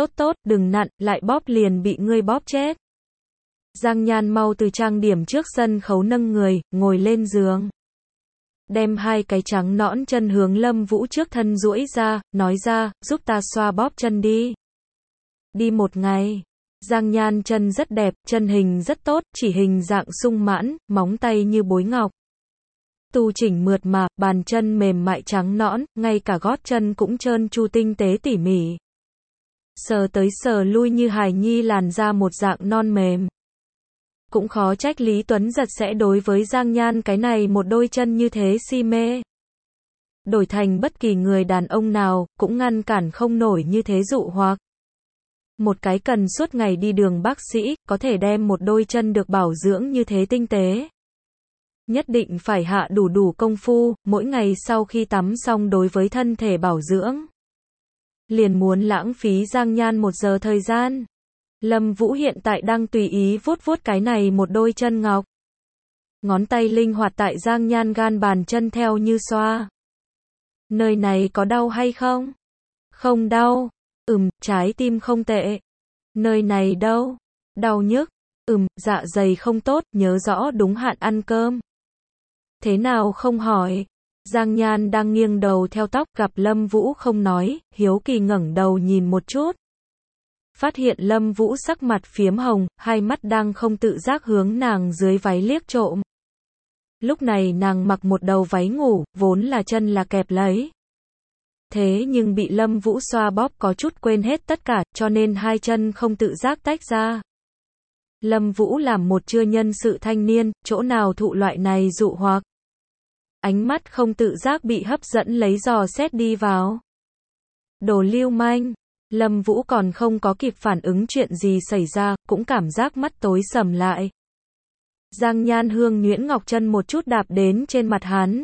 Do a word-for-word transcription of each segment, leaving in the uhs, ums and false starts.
tốt tốt, đừng nặn, lại bóp liền bị ngươi bóp chết. Giang Nhan mau từ trang điểm trước sân khấu nâng người, ngồi lên giường. Đem hai cái trắng nõn chân hướng Lâm Vũ trước thân duỗi ra, nói ra, giúp ta xoa bóp chân đi. Đi một ngày. Giang Nhan chân rất đẹp, chân hình rất tốt, chỉ hình dạng sung mãn, móng tay như bối ngọc. Tu chỉnh mượt mà, bàn chân mềm mại trắng nõn, ngay cả gót chân cũng trơn tru tinh tế tỉ mỉ. Sờ tới sờ lui như hài nhi làn da một dạng non mềm. Cũng khó trách Lý Tuấn Giật sẽ đối với Giang Nhan cái này một đôi chân như thế si mê. Đổi thành bất kỳ người đàn ông nào, cũng ngăn cản không nổi như thế dụ hoặc. Một cái cần suốt ngày đi đường bác sĩ, có thể đem một đôi chân được bảo dưỡng như thế tinh tế. Nhất định phải hạ đủ đủ công phu, mỗi ngày sau khi tắm xong đối với thân thể bảo dưỡng. Liền muốn lãng phí Giang Nhan một giờ thời gian. Lâm Vũ hiện tại đang tùy ý vuốt vuốt cái này một đôi chân ngọc. Ngón tay linh hoạt tại Giang Nhan gan bàn chân theo như xoa. Nơi này có đau hay không? Không đau. Ừm, trái tim không tệ. Nơi này đâu? Đau nhức. Ừm, dạ dày không tốt, nhớ rõ đúng hạn ăn cơm. Thế nào không hỏi? Giang Nhan đang nghiêng đầu theo tóc, gặp Lâm Vũ không nói, hiếu kỳ ngẩng đầu nhìn một chút. Phát hiện Lâm Vũ sắc mặt phiếm hồng, hai mắt đang không tự giác hướng nàng dưới váy liếc trộm. Lúc này nàng mặc một đầu váy ngủ, vốn là chân là kẹp lấy. Thế nhưng bị Lâm Vũ xoa bóp có chút quên hết tất cả, cho nên hai chân không tự giác tách ra. Lâm Vũ làm một chưa nhân sự thanh niên, chỗ nào thụ loại này dụ hoặc. Ánh mắt không tự giác bị hấp dẫn lấy dò xét đi vào. Đồ lưu manh. Lâm Vũ còn không có kịp phản ứng chuyện gì xảy ra, cũng cảm giác mắt tối sầm lại. Giang Nhan hương nhuyễn ngọc chân một chút đạp đến trên mặt hắn.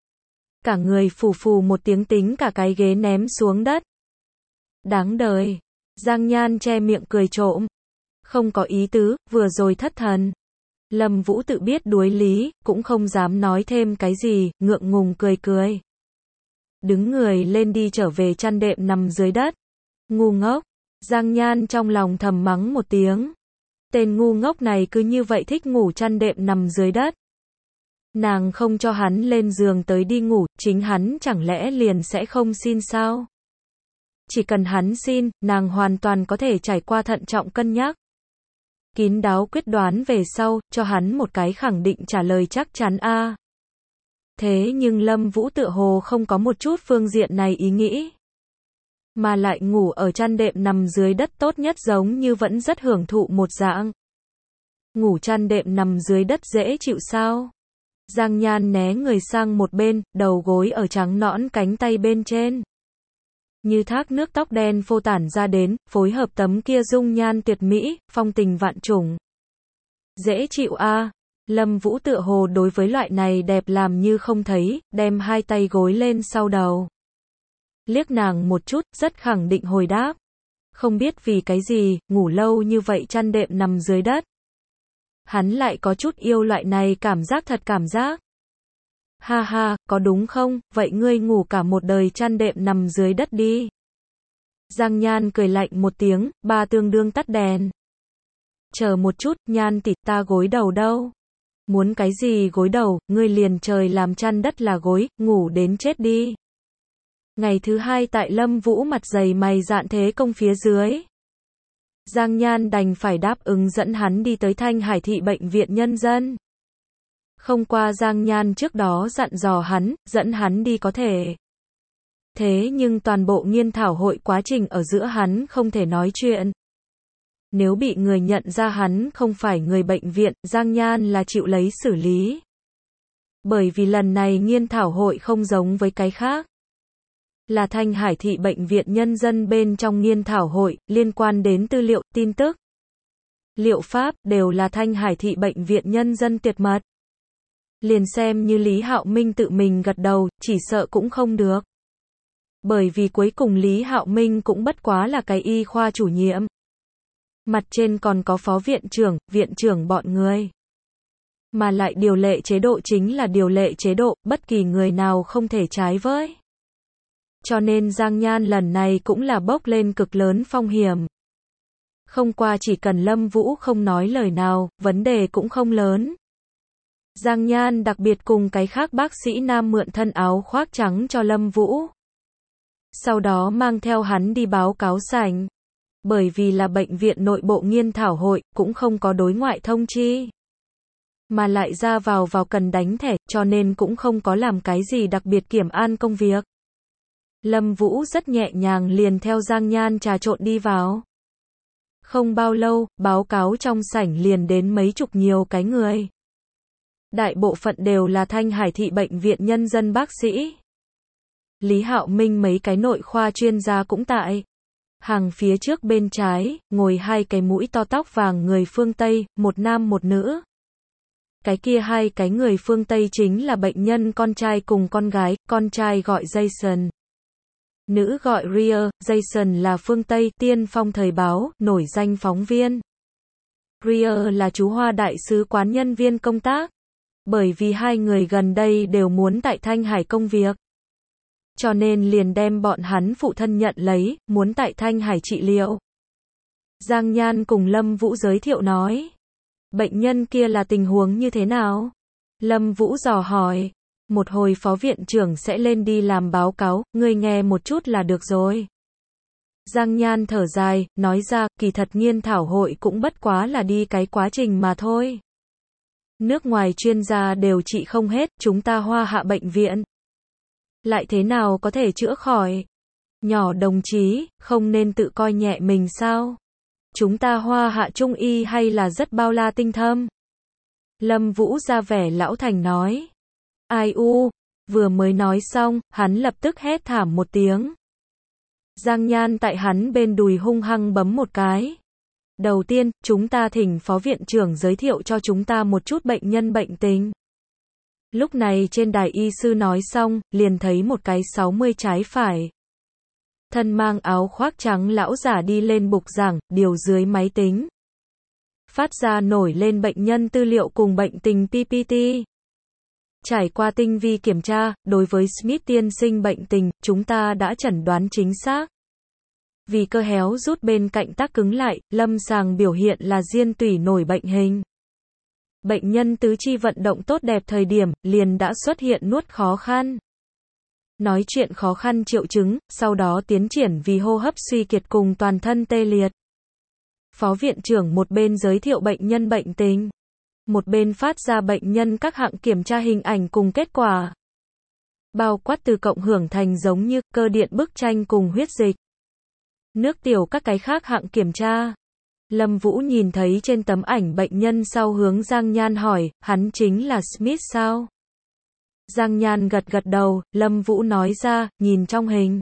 Cả người phù phù một tiếng tính cả cái ghế ném xuống đất. Đáng đời. Giang Nhan che miệng cười trộm. Không có ý tứ, vừa rồi thất thần. Lâm Vũ tự biết đuối lý, cũng không dám nói thêm cái gì, ngượng ngùng cười cười. Đứng người lên đi trở về chăn đệm nằm dưới đất. Ngu ngốc. Giang Nhan trong lòng thầm mắng một tiếng. Tên ngu ngốc này cứ như vậy thích ngủ chăn đệm nằm dưới đất. Nàng không cho hắn lên giường tới đi ngủ, chính hắn chẳng lẽ liền sẽ không xin sao? Chỉ cần hắn xin, nàng hoàn toàn có thể trải qua thận trọng cân nhắc. Kín đáo quyết đoán về sau, cho hắn một cái khẳng định trả lời chắc chắn a. À. Thế nhưng Lâm Vũ tựa hồ không có một chút phương diện này ý nghĩ. Mà lại ngủ ở chăn đệm nằm dưới đất tốt nhất giống như vẫn rất hưởng thụ một dạng. Ngủ chăn đệm nằm dưới đất dễ chịu sao? Giang Nhan né người sang một bên, đầu gối ở trắng nõn cánh tay bên trên. Như thác nước tóc đen phô tản ra đến, phối hợp tấm kia dung nhan tuyệt mỹ, phong tình vạn trùng. Dễ chịu a. À. Lâm Vũ tựa hồ đối với loại này đẹp làm như không thấy, đem hai tay gối lên sau đầu. Liếc nàng một chút, rất khẳng định hồi đáp. Không biết vì cái gì, ngủ lâu như vậy chăn đệm nằm dưới đất. Hắn lại có chút yêu loại này cảm giác thật cảm giác. Ha ha, có đúng không, vậy ngươi ngủ cả một đời chăn đệm nằm dưới đất đi. Giang Nhan cười lạnh một tiếng, ba tương đương tắt đèn. Chờ một chút, Nhan tỉ, ta gối đầu đâu? Muốn cái gì gối đầu, ngươi liền trời làm chăn đất là gối, ngủ đến chết đi. Ngày thứ hai tại Lâm Vũ mặt dày mày dạn thế công phía dưới. Giang Nhan đành phải đáp ứng dẫn hắn đi tới Thanh Hải Thị Bệnh viện Nhân dân. Không qua Giang Nhan trước đó dặn dò hắn, dẫn hắn đi có thể. Thế nhưng toàn bộ nghiên thảo hội quá trình ở giữa hắn không thể nói chuyện. Nếu bị người nhận ra hắn không phải người bệnh viện, Giang Nhan là chịu lấy xử lý. Bởi vì lần này nghiên thảo hội không giống với cái khác. Là Thanh Hải Thị Bệnh viện Nhân dân bên trong nghiên thảo hội, liên quan đến tư liệu, tin tức, liệu pháp, đều là Thanh Hải Thị Bệnh viện Nhân dân tuyệt mật. Liền xem như Lý Hạo Minh tự mình gật đầu, chỉ sợ cũng không được. Bởi vì cuối cùng Lý Hạo Minh cũng bất quá là cái y khoa chủ nhiệm. Mặt trên còn có phó viện trưởng, viện trưởng bọn người. Mà lại điều lệ chế độ chính là điều lệ chế độ, bất kỳ người nào không thể trái với. Cho nên Giang Nhan lần này cũng là bốc lên cực lớn phong hiểm. Không qua chỉ cần Lâm Vũ không nói lời nào, vấn đề cũng không lớn. Giang Nhan đặc biệt cùng cái khác bác sĩ nam mượn thân áo khoác trắng cho Lâm Vũ. Sau đó mang theo hắn đi báo cáo sảnh. Bởi vì là bệnh viện nội bộ nghiên thảo hội, cũng không có đối ngoại thông chi. Mà lại ra vào vào cần đánh thẻ, cho nên cũng không có làm cái gì đặc biệt kiểm an công việc. Lâm Vũ rất nhẹ nhàng liền theo Giang Nhan trà trộn đi vào. Không bao lâu, báo cáo trong sảnh liền đến mấy chục nhiều cái người. Đại bộ phận đều là Thanh Hải thị bệnh viện nhân dân bác sĩ. Lý Hạo Minh mấy cái nội khoa chuyên gia cũng tại. Hàng phía trước bên trái, ngồi hai cái mũi to tóc vàng người phương Tây, một nam một nữ. Cái kia hai cái người phương Tây chính là bệnh nhân con trai cùng con gái, con trai gọi Jason. Nữ gọi Ria, Jason là phương Tây, tiên phong thời báo, nổi danh phóng viên. Ria là chú Hoa đại sứ quán nhân viên công tác. Bởi vì hai người gần đây đều muốn tại Thanh Hải công việc. Cho nên liền đem bọn hắn phụ thân nhận lấy, muốn tại Thanh Hải trị liệu. Giang Nhan cùng Lâm Vũ giới thiệu nói. Bệnh nhân kia là tình huống như thế nào? Lâm Vũ dò hỏi. Một hồi phó viện trưởng sẽ lên đi làm báo cáo, ngươi nghe một chút là được rồi. Giang Nhan thở dài, nói ra, kỳ thật nghiên thảo hội cũng bất quá là đi cái quá trình mà thôi. Nước ngoài chuyên gia đều trị không hết, chúng ta Hoa Hạ bệnh viện. Lại thế nào có thể chữa khỏi? Nhỏ đồng chí, không nên tự coi nhẹ mình sao? Chúng ta Hoa Hạ trung y hay là rất bao la tinh thâm? Lâm Vũ ra vẻ lão thành nói. Ai u, vừa mới nói xong, hắn lập tức hét thảm một tiếng. Giang Nhan tại hắn bên đùi hung hăng bấm một cái. Đầu tiên, chúng ta thỉnh phó viện trưởng giới thiệu cho chúng ta một chút bệnh nhân bệnh tình. Lúc này trên đài y sư nói xong, liền thấy một cái sáu mươi trái phải. Thân mang áo khoác trắng lão giả đi lên bục giảng, điều dưới máy tính. Phát ra nổi lên bệnh nhân tư liệu cùng bệnh tình pê pê tê. Trải qua tinh vi kiểm tra, đối với Smith tiên sinh bệnh tình, chúng ta đã chẩn đoán chính xác. Vì cơ héo rút bên cạnh tắc cứng lại, lâm sàng biểu hiện là diên tủy nổi bệnh hình. Bệnh nhân tứ chi vận động tốt đẹp thời điểm, liền đã xuất hiện nuốt khó khăn. Nói chuyện khó khăn triệu chứng, sau đó tiến triển vì hô hấp suy kiệt cùng toàn thân tê liệt. Phó viện trưởng một bên giới thiệu bệnh nhân bệnh tình, một bên phát ra bệnh nhân các hạng kiểm tra hình ảnh cùng kết quả. Bao quát từ cộng hưởng thành giống như cơ điện bức tranh cùng huyết dịch, nước tiểu các cái khác hạng kiểm tra. Lâm Vũ nhìn thấy trên tấm ảnh bệnh nhân sau hướng Giang Nhan hỏi, hắn chính là Smith sao? Giang Nhan gật gật đầu, Lâm Vũ nói ra, nhìn trong hình.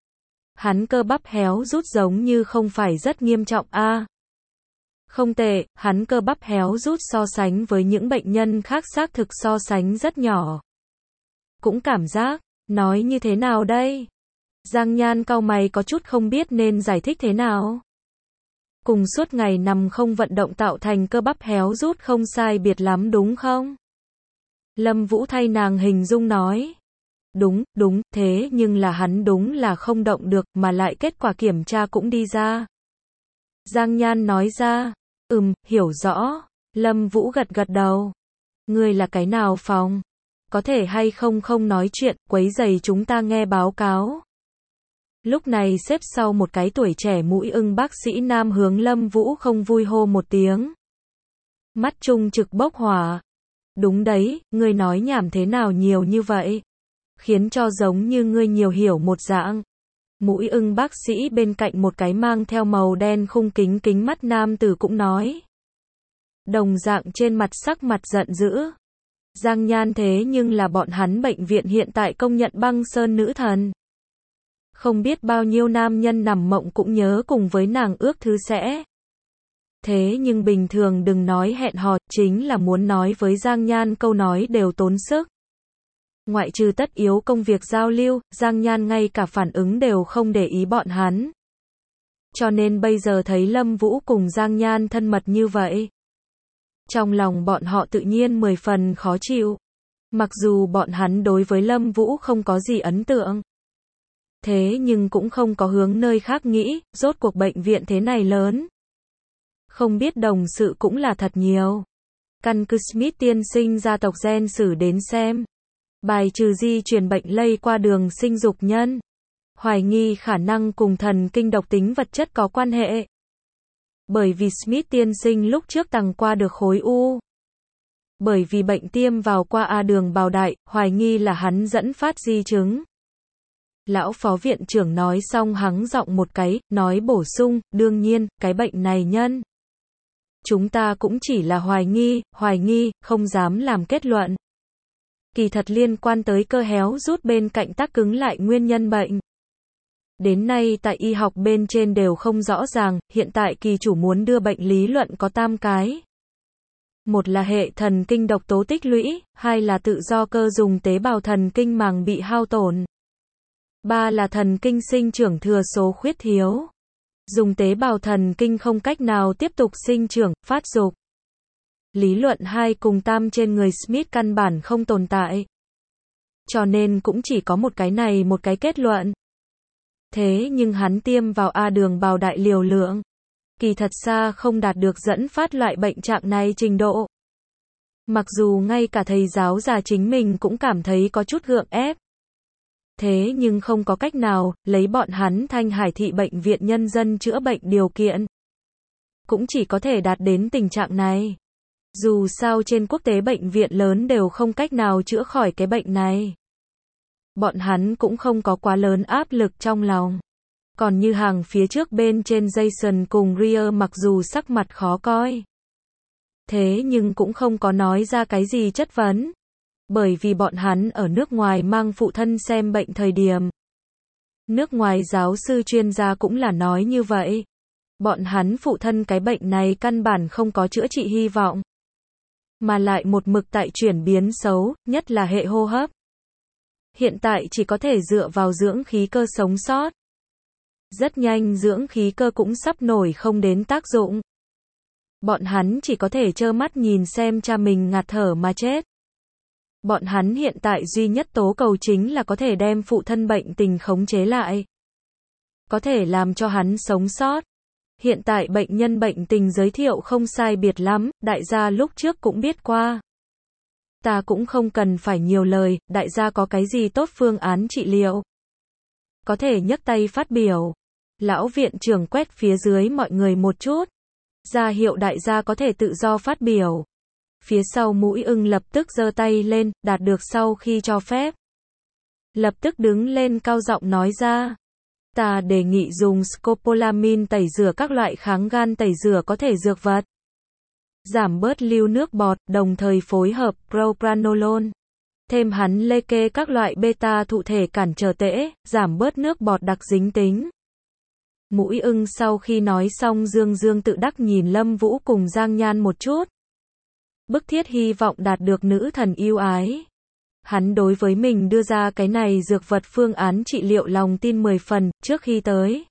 Hắn cơ bắp héo rút giống như không phải rất nghiêm trọng a. À, không tệ, hắn cơ bắp héo rút so sánh với những bệnh nhân khác xác thực so sánh rất nhỏ. Cũng cảm giác, nói như thế nào đây? Giang Nhan cau mày có chút không biết nên giải thích thế nào. Cùng suốt ngày nằm không vận động tạo thành cơ bắp héo rút không sai biệt lắm đúng không? Lâm Vũ thay nàng hình dung nói. Đúng, đúng, thế nhưng là hắn đúng là không động được mà lại kết quả kiểm tra cũng đi ra. Giang Nhan nói ra. Ừm, hiểu rõ. Lâm Vũ gật gật đầu. Ngươi là cái nào phòng? Có thể hay không không nói chuyện, quấy rầy chúng ta nghe báo cáo. Lúc này xếp sau một cái tuổi trẻ mũi ưng bác sĩ nam hướng Lâm Vũ không vui hô một tiếng. Mắt trung trực bốc hỏa. Đúng đấy, ngươi nói nhảm thế nào nhiều như vậy? Khiến cho giống như ngươi nhiều hiểu một dạng. Mũi ưng bác sĩ bên cạnh một cái mang theo màu đen khung kính kính mắt nam tử cũng nói. Đồng dạng trên mặt sắc mặt giận dữ. Giang Nhan thế nhưng là bọn hắn bệnh viện hiện tại công nhận băng sơn nữ thần. Không biết bao nhiêu nam nhân nằm mộng cũng nhớ cùng với nàng ước thứ sẽ. Thế nhưng bình thường đừng nói hẹn hò, chính là muốn nói với Giang Nhan câu nói đều tốn sức. Ngoại trừ tất yếu công việc giao lưu, Giang Nhan ngay cả phản ứng đều không để ý bọn hắn. Cho nên bây giờ thấy Lâm Vũ cùng Giang Nhan thân mật như vậy. Trong lòng bọn họ tự nhiên mười phần khó chịu. Mặc dù bọn hắn đối với Lâm Vũ không có gì ấn tượng. Thế nhưng cũng không có hướng nơi khác nghĩ, rốt cuộc bệnh viện thế này lớn. Không biết đồng sự cũng là thật nhiều. Căn cứ Smith tiên sinh gia tộc gen sử đến xem. Bài trừ di truyền bệnh lây qua đường sinh dục nhân. Hoài nghi khả năng cùng thần kinh độc tính vật chất có quan hệ. Bởi vì Smith tiên sinh lúc trước tằng qua được khối u. Bởi vì bệnh tiêm vào qua A đường bào đại, hoài nghi là hắn dẫn phát di chứng. Lão phó viện trưởng nói xong hắng giọng một cái, nói bổ sung, đương nhiên, cái bệnh này nhân. Chúng ta cũng chỉ là hoài nghi, hoài nghi, không dám làm kết luận. Kỳ thật liên quan tới cơ héo rút bên cạnh tắc cứng lại nguyên nhân bệnh. Đến nay tại y học bên trên đều không rõ ràng, hiện tại kỳ chủ muốn đưa bệnh lý luận có tam cái. Một là hệ thần kinh độc tố tích lũy, hai là tự do cơ dùng tế bào thần kinh màng bị hao tổn. Ba là thần kinh sinh trưởng thừa số khuyết thiếu. Dùng tế bào thần kinh không cách nào tiếp tục sinh trưởng, phát dục. Lý luận hai cùng tam trên người Smith căn bản không tồn tại. Cho nên cũng chỉ có một cái này một cái kết luận. Thế nhưng hắn tiêm vào A đường bào đại liều lượng. Kỳ thật xa không đạt được dẫn phát loại bệnh trạng này trình độ. Mặc dù ngay cả thầy giáo già chính mình cũng cảm thấy có chút gượng ép. Thế nhưng không có cách nào, lấy bọn hắn Thanh Hải thị bệnh viện nhân dân chữa bệnh điều kiện. Cũng chỉ có thể đạt đến tình trạng này. Dù sao trên quốc tế bệnh viện lớn đều không cách nào chữa khỏi cái bệnh này. Bọn hắn cũng không có quá lớn áp lực trong lòng. Còn như hàng phía trước bên trên Jason cùng Greer mặc dù sắc mặt khó coi. Thế nhưng cũng không có nói ra cái gì chất vấn. Bởi vì bọn hắn ở nước ngoài mang phụ thân xem bệnh thời điểm. Nước ngoài giáo sư chuyên gia cũng là nói như vậy. Bọn hắn phụ thân cái bệnh này căn bản không có chữa trị hy vọng. Mà lại một mực tại chuyển biến xấu, nhất là hệ hô hấp. Hiện tại chỉ có thể dựa vào dưỡng khí cơ sống sót. Rất nhanh dưỡng khí cơ cũng sắp nổi không đến tác dụng. Bọn hắn chỉ có thể trơ mắt nhìn xem cha mình ngạt thở mà chết. Bọn hắn hiện tại duy nhất tố cầu chính là có thể đem phụ thân bệnh tình khống chế lại. Có thể làm cho hắn sống sót. Hiện tại bệnh nhân bệnh tình giới thiệu không sai biệt lắm, đại gia lúc trước cũng biết qua. Ta cũng không cần phải nhiều lời, đại gia có cái gì tốt phương án trị liệu. Có thể nhấc tay phát biểu. Lão viện trưởng quét phía dưới mọi người một chút. Ra hiệu đại gia có thể tự do phát biểu. Phía sau Mũi Ưng lập tức giơ tay lên, đạt được sau khi cho phép. Lập tức đứng lên cao giọng nói ra. Ta đề nghị dùng scopolamine tẩy rửa các loại kháng gan tẩy rửa có thể dược vật. Giảm bớt lưu nước bọt, đồng thời phối hợp propranolol. Thêm hắn lê kê các loại beta thụ thể cản trở tễ, giảm bớt nước bọt đặc dính tính. Mũi Ưng sau khi nói xong dương dương tự đắc nhìn Lâm Vũ cùng Giang Nhan một chút. Bức thiết hy vọng đạt được nữ thần yêu ái. Hắn đối với mình đưa ra cái này dược vật phương án trị liệu lòng tin mười phần, trước khi tới.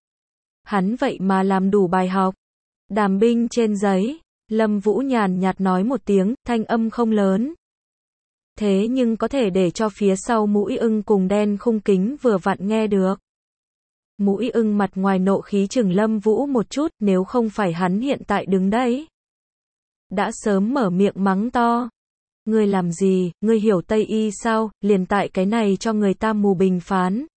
Hắn vậy mà làm đủ bài học. Đàm binh trên giấy. Lâm Vũ nhàn nhạt nói một tiếng, thanh âm không lớn. Thế nhưng có thể để cho phía sau Mũi Ưng cùng đen khung kính vừa vặn nghe được. Mũi Ưng mặt ngoài nộ khí chừng Lâm Vũ một chút, nếu không phải hắn hiện tại đứng đấy. Đã sớm mở miệng mắng to. Ngươi làm gì, ngươi hiểu Tây y sao, liền tại cái này cho người ta mù bình phán.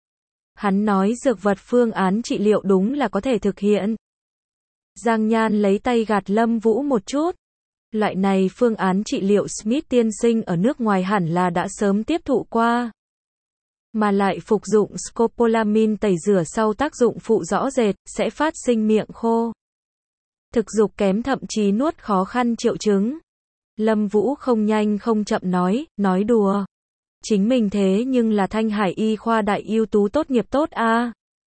Hắn nói dược vật phương án trị liệu đúng là có thể thực hiện. Giang Nhan lấy tay gạt Lâm Vũ một chút. Loại này phương án trị liệu Smith tiên sinh ở nước ngoài hẳn là đã sớm tiếp thụ qua. Mà lại phục dụng scopolamine tẩy rửa sau tác dụng phụ rõ rệt, sẽ phát sinh miệng khô. Thực dục kém thậm chí nuốt khó khăn triệu chứng. Lâm Vũ không nhanh không chậm nói, nói đùa. Chính mình thế nhưng là Thanh Hải y khoa đại ưu tú tốt nghiệp tốt a. À?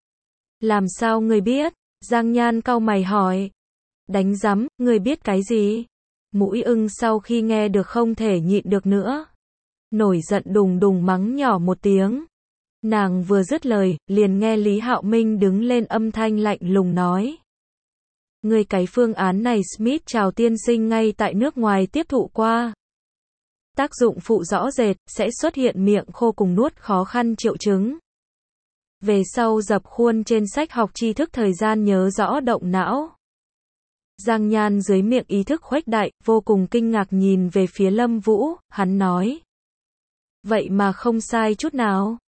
Làm sao người biết? Giang Nhan cau mày hỏi. Đánh rắm, người biết cái gì? Mũi Ưng sau khi nghe được không thể nhịn được nữa. Nổi giận đùng đùng mắng nhỏ một tiếng. Nàng vừa dứt lời, liền nghe Lý Hạo Minh đứng lên âm thanh lạnh lùng nói. Người cái phương án này Smith chào tiên sinh ngay tại nước ngoài tiếp thụ qua. Tác dụng phụ rõ rệt, sẽ xuất hiện miệng khô cùng nuốt khó khăn triệu chứng. Về sau dập khuôn trên sách học tri thức thời gian nhớ rõ động não. Giang Nhan dưới miệng ý thức khuếch đại, vô cùng kinh ngạc nhìn về phía Lâm Vũ, hắn nói. Vậy mà không sai chút nào.